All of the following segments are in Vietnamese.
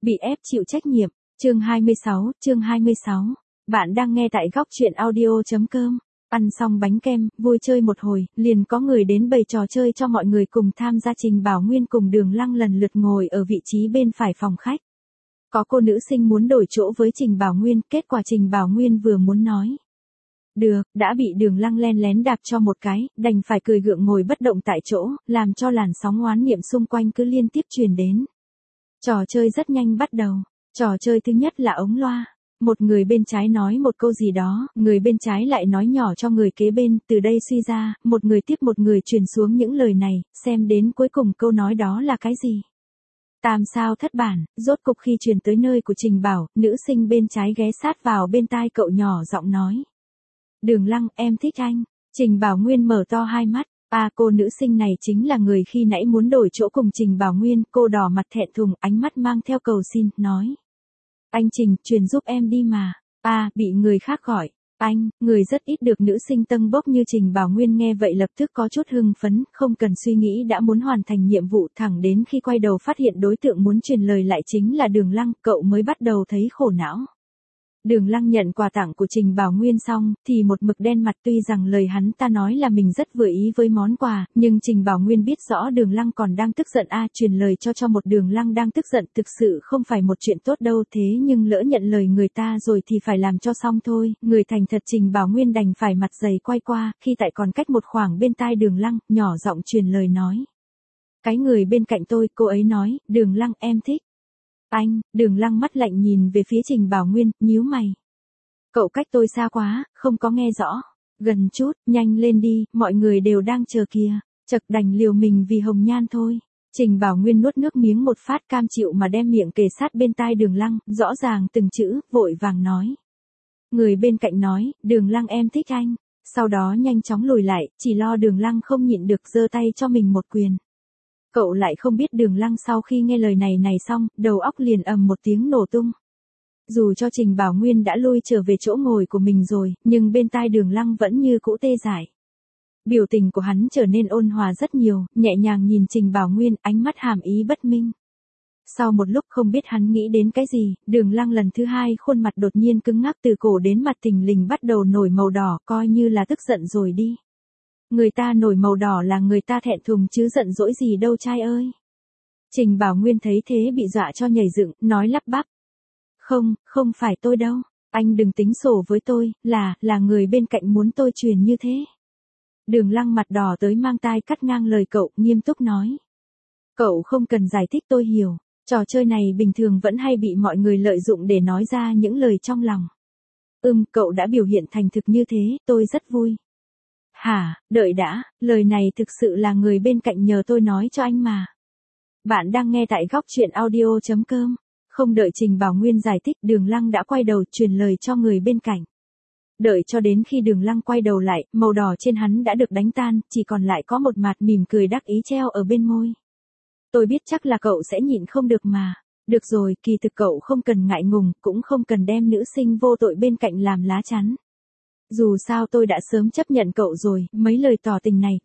Bị ép chịu trách nhiệm. Chương 26. Bạn đang nghe tại góc truyện audio.com. Ăn xong bánh kem, vui chơi một hồi, liền có người đến bày trò chơi cho mọi người cùng tham gia. Trình Bảo Nguyên cùng Đường Lăng lần lượt ngồi ở vị trí bên phải phòng khách. Có cô nữ sinh muốn đổi chỗ với Trình Bảo Nguyên, kết quả Trình Bảo Nguyên vừa muốn nói được, đã bị Đường Lăng len lén đạp cho một cái, đành phải cười gượng ngồi bất động tại chỗ, làm cho làn sóng oán niệm xung quanh cứ liên tiếp truyền đến. Trò chơi rất nhanh bắt đầu. Trò chơi thứ nhất là ống loa. Một người bên trái nói một câu gì đó, người bên trái lại nói nhỏ cho người kế bên, từ đây suy ra, một người tiếp một người truyền xuống những lời này, xem đến cuối cùng câu nói đó là cái gì. Tam sao thất bản, rốt cục khi truyền tới nơi của Trình Bảo, nữ sinh bên trái ghé sát vào bên tai cậu nhỏ giọng nói. Đường Lăng, em thích anh. Trình Bảo Nguyên mở to hai mắt. Cô nữ sinh này chính là người khi nãy muốn đổi chỗ cùng Trình Bảo Nguyên, cô đỏ mặt thẹn thùng, ánh mắt mang theo cầu xin, nói. Anh Trình, truyền giúp em đi mà. Bị người khác gọi. Anh, người rất ít được nữ sinh tâng bốc như Trình Bảo Nguyên nghe vậy lập tức có chút hưng phấn, không cần suy nghĩ đã muốn hoàn thành nhiệm vụ, thẳng đến khi quay đầu phát hiện đối tượng muốn truyền lời lại chính là Đường Lăng, cậu mới bắt đầu thấy khổ não. Đường Lăng nhận quà tặng của Trình Bảo Nguyên xong, thì một mực đen mặt, tuy rằng lời hắn ta nói là mình rất vừa ý với món quà, nhưng Trình Bảo Nguyên biết rõ Đường Lăng còn đang tức giận. Truyền lời cho một Đường Lăng đang tức giận thực sự không phải một chuyện tốt đâu, thế nhưng lỡ nhận lời người ta rồi thì phải làm cho xong thôi. Người thành thật Trình Bảo Nguyên đành phải mặt dày quay qua, khi tại còn cách một khoảng bên tai Đường Lăng, nhỏ giọng truyền lời nói. Cái người bên cạnh tôi, cô ấy nói, Đường Lăng em thích. Anh, Đường Lăng mắt lạnh nhìn về phía Trình Bảo Nguyên, nhíu mày. Cậu cách tôi xa quá, không có nghe rõ. Gần chút, nhanh lên đi, mọi người đều đang chờ kìa. Chật đành liều mình vì hồng nhan thôi. Trình Bảo Nguyên nuốt nước miếng một phát, cam chịu mà đem miệng kề sát bên tai Đường Lăng, rõ ràng từng chữ, vội vàng nói. Người bên cạnh nói, Đường Lăng em thích anh. Sau đó nhanh chóng lùi lại, chỉ lo Đường Lăng không nhịn được giơ tay cho mình một quyền. Cậu lại không biết Đường Lăng sau khi nghe lời này xong, đầu óc liền ầm một tiếng nổ tung. Dù cho Trình Bảo Nguyên đã lui trở về chỗ ngồi của mình rồi, nhưng bên tai Đường Lăng vẫn như cũ tê dại. Biểu tình của hắn trở nên ôn hòa rất nhiều, nhẹ nhàng nhìn Trình Bảo Nguyên, ánh mắt hàm ý bất minh. Sau một lúc không biết hắn nghĩ đến cái gì, Đường Lăng lần thứ hai khuôn mặt đột nhiên cứng ngắc, từ cổ đến mặt thình lình bắt đầu nổi màu đỏ, coi như là tức giận rồi đi. Người ta nổi màu đỏ là người ta thẹn thùng chứ giận dỗi gì đâu trai ơi. Trình Bảo Nguyên thấy thế bị dọa cho nhảy dựng, nói lắp bắp. Không phải tôi đâu, anh đừng tính sổ với tôi, là người bên cạnh muốn tôi truyền như thế. Đường Lăng mặt đỏ tới mang tai cắt ngang lời cậu, nghiêm túc nói. Cậu không cần giải thích, tôi hiểu, trò chơi này bình thường vẫn hay bị mọi người lợi dụng để nói ra những lời trong lòng. Cậu đã biểu hiện thành thực như thế, tôi rất vui. Hả, đợi đã, lời này thực sự là người bên cạnh nhờ tôi nói cho anh mà. Bạn đang nghe tại góc truyện audio.com. Không đợi Trình Bảo Nguyên giải thích, Đường Lăng đã quay đầu truyền lời cho người bên cạnh. Đợi cho đến khi Đường Lăng quay đầu lại, màu đỏ trên hắn đã được đánh tan, chỉ còn lại có một mặt mỉm cười đắc ý treo ở bên môi. Tôi biết chắc là cậu sẽ nhịn không được mà. Được rồi, kỳ thực cậu không cần ngại ngùng, cũng không cần đem nữ sinh vô tội bên cạnh làm lá chắn. Dù sao tôi đã sớm chấp nhận cậu rồi, mấy lời tỏ tình này,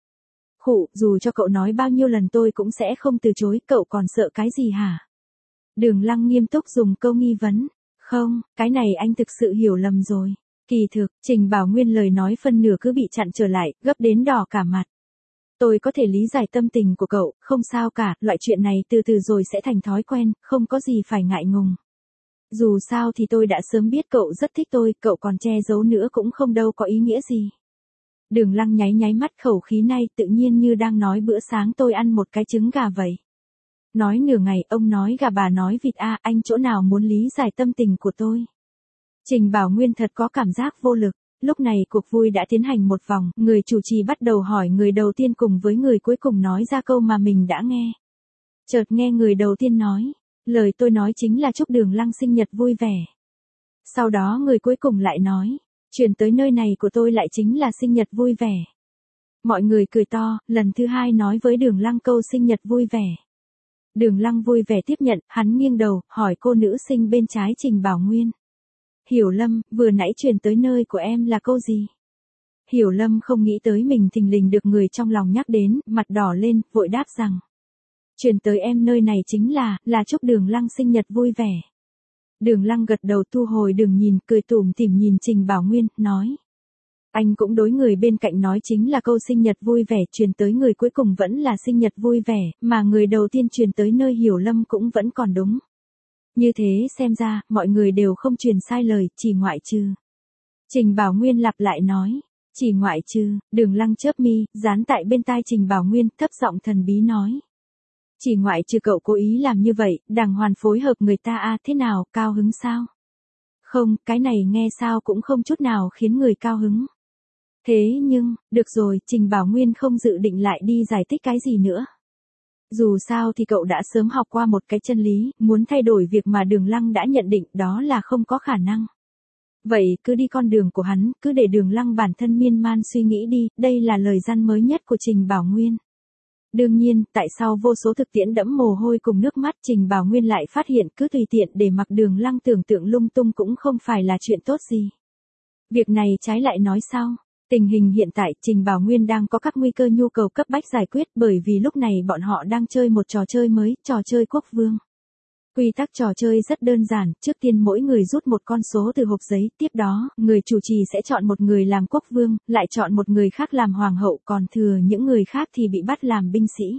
dù cho cậu nói bao nhiêu lần tôi cũng sẽ không từ chối, cậu còn sợ cái gì hả? Đường Lăng nghiêm túc dùng câu nghi vấn. Không, cái này anh thực sự hiểu lầm rồi. Kỳ thực, Trình Bảo Nguyên lời nói phân nửa cứ bị chặn trở lại, gấp đến đỏ cả mặt. Tôi có thể lý giải tâm tình của cậu, không sao cả, loại chuyện này từ từ rồi sẽ thành thói quen, không có gì phải ngại ngùng. Dù sao thì tôi đã sớm biết cậu rất thích tôi, cậu còn che giấu nữa cũng không đâu có ý nghĩa gì. Đường Lăng nháy mắt, khẩu khí này tự nhiên như đang nói bữa sáng tôi ăn một cái trứng gà vậy. Nói nửa ngày, ông nói gà bà nói vịt anh chỗ nào muốn lý giải tâm tình của tôi. Trình Bảo Nguyên thật có cảm giác vô lực. Lúc này cuộc vui đã tiến hành một vòng, người chủ trì bắt đầu hỏi người đầu tiên cùng với người cuối cùng nói ra câu mà mình đã nghe. Chợt nghe người đầu tiên nói, lời tôi nói chính là chúc Đường Lăng sinh nhật vui vẻ. Sau đó người cuối cùng lại nói, chuyển tới nơi này của tôi lại chính là sinh nhật vui vẻ. Mọi người cười to, lần thứ hai nói với Đường Lăng câu sinh nhật vui vẻ. Đường Lăng vui vẻ tiếp nhận, hắn nghiêng đầu, hỏi cô nữ sinh bên trái Trình Bảo Nguyên. Hiểu Lâm, vừa nãy truyền tới nơi của em là câu gì? Hiểu Lâm không nghĩ tới mình thình lình được người trong lòng nhắc đến, mặt đỏ lên, vội đáp rằng. Truyền tới em nơi này chính là chúc Đường Lăng sinh nhật vui vẻ. Đường Lăng gật đầu thu hồi đường nhìn, cười tủm tỉm nhìn Trình Bảo Nguyên, nói. Anh cũng đối người bên cạnh nói chính là câu sinh nhật vui vẻ, truyền tới người cuối cùng vẫn là sinh nhật vui vẻ, mà người đầu tiên truyền tới nơi Hiểu Lâm cũng vẫn còn đúng. Như thế xem ra, mọi người đều không truyền sai lời, chỉ ngoại trừ. Trình Bảo Nguyên lặp lại nói. Chỉ ngoại trừ, Đường Lăng chớp mi, dán tại bên tai Trình Bảo Nguyên, thấp giọng thần bí nói. Chỉ ngoại trừ cậu cố ý làm như vậy, đàng hoàn phối hợp người ta thế nào, cao hứng sao? Không, cái này nghe sao cũng không chút nào khiến người cao hứng. Thế nhưng, được rồi, Trình Bảo Nguyên không dự định lại đi giải thích cái gì nữa. Dù sao thì cậu đã sớm học qua một cái chân lý, muốn thay đổi việc mà Đường Lăng đã nhận định đó là không có khả năng. Vậy cứ đi con đường của hắn, cứ để Đường Lăng bản thân miên man suy nghĩ đi, đây là lời răn mới nhất của Trình Bảo Nguyên. Đương nhiên, tại sao vô số thực tiễn đẫm mồ hôi cùng nước mắt Trình Bảo Nguyên lại phát hiện cứ tùy tiện để mặc Đường Lăng tưởng tượng lung tung cũng không phải là chuyện tốt gì. Việc này trái lại nói sao? Tình hình hiện tại Trình Bảo Nguyên đang có các nguy cơ nhu cầu cấp bách giải quyết bởi vì lúc này bọn họ đang chơi một trò chơi mới, trò chơi quốc vương. Quy tắc trò chơi rất đơn giản, trước tiên mỗi người rút một con số từ hộp giấy, tiếp đó, người chủ trì sẽ chọn một người làm quốc vương, lại chọn một người khác làm hoàng hậu, còn thừa những người khác thì bị bắt làm binh sĩ.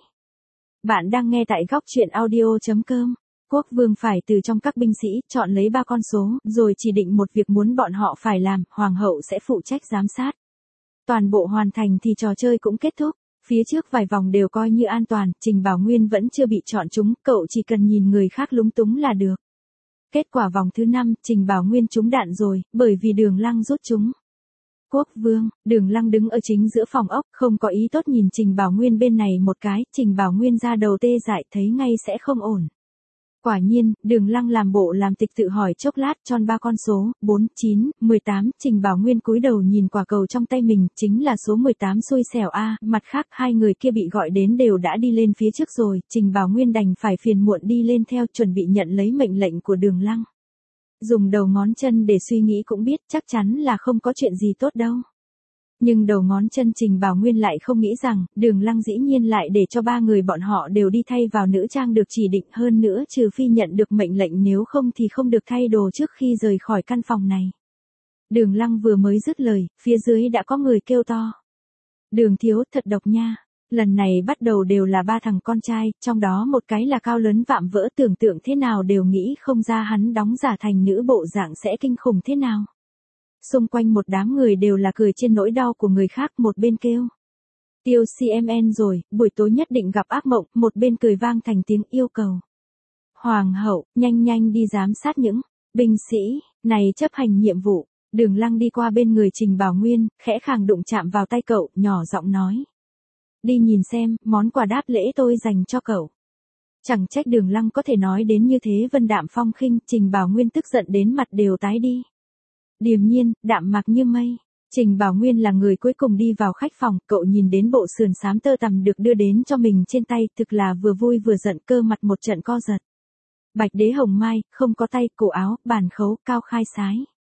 Bạn đang nghe tại góc truyện audio.com. Quốc vương phải từ trong các binh sĩ chọn lấy 3 con số, rồi chỉ định một việc muốn bọn họ phải làm, hoàng hậu sẽ phụ trách giám sát. Toàn bộ hoàn thành thì trò chơi cũng kết thúc. Phía trước vài vòng đều coi như an toàn, Trình Bảo Nguyên vẫn chưa bị chọn trúng, cậu chỉ cần nhìn người khác lúng túng là được. Kết quả vòng thứ 5, Trình Bảo Nguyên trúng đạn rồi, bởi vì Đường Lăng rút trúng. Quốc vương, Đường Lăng đứng ở chính giữa phòng ốc, không có ý tốt nhìn Trình Bảo Nguyên bên này một cái, Trình Bảo Nguyên ra đầu tê dại thấy ngay sẽ không ổn. Quả nhiên, Đường Lăng làm bộ làm tịch tự hỏi chốc lát tròn 3 con số, 4, 9, 18, Trình Bảo Nguyên cúi đầu nhìn quả cầu trong tay mình, chính là số 18 xui xẻo mặt khác hai người kia bị gọi đến đều đã đi lên phía trước rồi, Trình Bảo Nguyên đành phải phiền muộn đi lên theo chuẩn bị nhận lấy mệnh lệnh của Đường Lăng. Dùng đầu ngón chân để suy nghĩ cũng biết chắc chắn là không có chuyện gì tốt đâu. Nhưng đầu ngón chân Trình Bảo Nguyên lại không nghĩ rằng, Đường Lăng dĩ nhiên lại để cho 3 người bọn họ đều đi thay vào nữ trang được chỉ định hơn nữa trừ phi nhận được mệnh lệnh nếu không thì không được thay đồ trước khi rời khỏi căn phòng này. Đường Lăng vừa mới dứt lời, phía dưới đã có người kêu to. Đường thiếu thật độc nha. Lần này bắt đầu đều là 3 thằng con trai, trong đó một cái là cao lớn vạm vỡ tưởng tượng thế nào đều nghĩ không ra hắn đóng giả thành nữ bộ dạng sẽ kinh khủng thế nào. Xung quanh một đám người đều là cười trên nỗi đau của người khác, một bên kêu. Tiêu CMN rồi, buổi tối nhất định gặp ác mộng, một bên cười vang thành tiếng yêu cầu. Hoàng hậu, nhanh nhanh đi giám sát những binh sĩ này chấp hành nhiệm vụ. Đường Lăng đi qua bên người Trình Bảo Nguyên, khẽ khàng đụng chạm vào tay cậu, nhỏ giọng nói. Đi nhìn xem, món quà đáp lễ tôi dành cho cậu. Chẳng trách Đường Lăng có thể nói đến như thế vân đạm phong khinh, Trình Bảo Nguyên tức giận đến mặt đều tái đi. Điềm nhiên, đạm mạc như mây. Trình Bảo Nguyên là người cuối cùng đi vào khách phòng, cậu nhìn đến bộ sườn xám tơ tằm được đưa đến cho mình trên tay, thực là vừa vui vừa giận, cơ mặt một trận co giật. Bạch đế hồng mai, không có tay, cổ áo, bàn khấu, cao khai sái.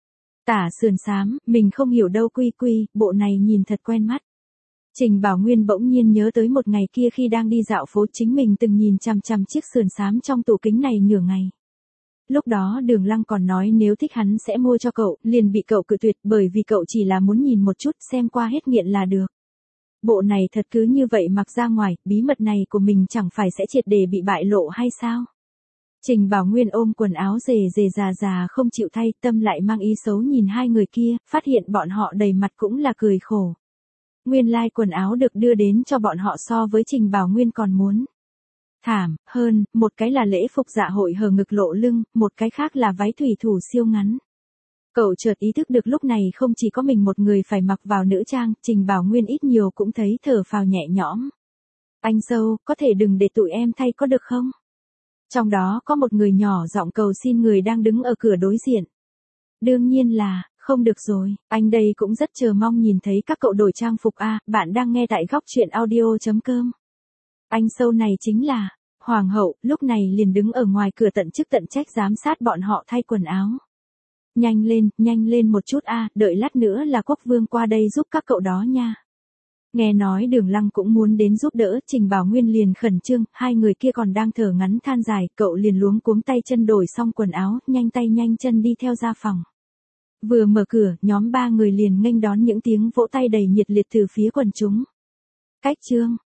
Tả sườn xám, mình không hiểu đâu quy, bộ này nhìn thật quen mắt. Trình Bảo Nguyên bỗng nhiên nhớ tới một ngày kia khi đang đi dạo phố chính mình từng nhìn chằm chằm chiếc sườn xám trong tủ kính này nửa ngày. Lúc đó Đường Lăng còn nói nếu thích hắn sẽ mua cho cậu, liền bị cậu cự tuyệt bởi vì cậu chỉ là muốn nhìn một chút xem qua hết nghiện là được. Bộ này thật cứ như vậy mặc ra ngoài, bí mật này của mình chẳng phải sẽ triệt để bị bại lộ hay sao? Trình Bảo Nguyên ôm quần áo rề già không chịu thay, tâm lại mang ý xấu nhìn hai người kia, phát hiện bọn họ đầy mặt cũng là cười khổ. Nguyên lai quần áo được đưa đến cho bọn họ so với Trình Bảo Nguyên còn muốn thảm hơn, một cái là lễ phục dạ hội hở ngực lộ lưng, một cái khác là váy thủy thủ siêu ngắn. Cậu chợt ý thức được lúc này không chỉ có mình một người phải mặc vào nữ trang, Trình Bảo Nguyên ít nhiều cũng thấy thở phào nhẹ nhõm. Anh dâu, có thể đừng để tụi em thay có được không? Trong đó có một người nhỏ giọng cầu xin người đang đứng ở cửa đối diện. Đương nhiên là, không được rồi, anh đây cũng rất chờ mong nhìn thấy các cậu đổi trang phục bạn đang nghe tại góc truyện audio.com. Anh sâu này chính là, Hoàng hậu, lúc này liền đứng ở ngoài cửa tận chức tận trách giám sát bọn họ thay quần áo. Nhanh lên một chút đợi lát nữa là quốc vương qua đây giúp các cậu đó nha. Nghe nói Đường Lăng cũng muốn đến giúp đỡ, Trình Bảo Nguyên liền khẩn trương, hai người kia còn đang thở ngắn than dài, cậu liền luống cuống tay chân đổi xong quần áo, nhanh tay nhanh chân đi theo ra phòng. Vừa mở cửa, nhóm ba người liền nghênh đón những tiếng vỗ tay đầy nhiệt liệt từ phía quần chúng. Cách chương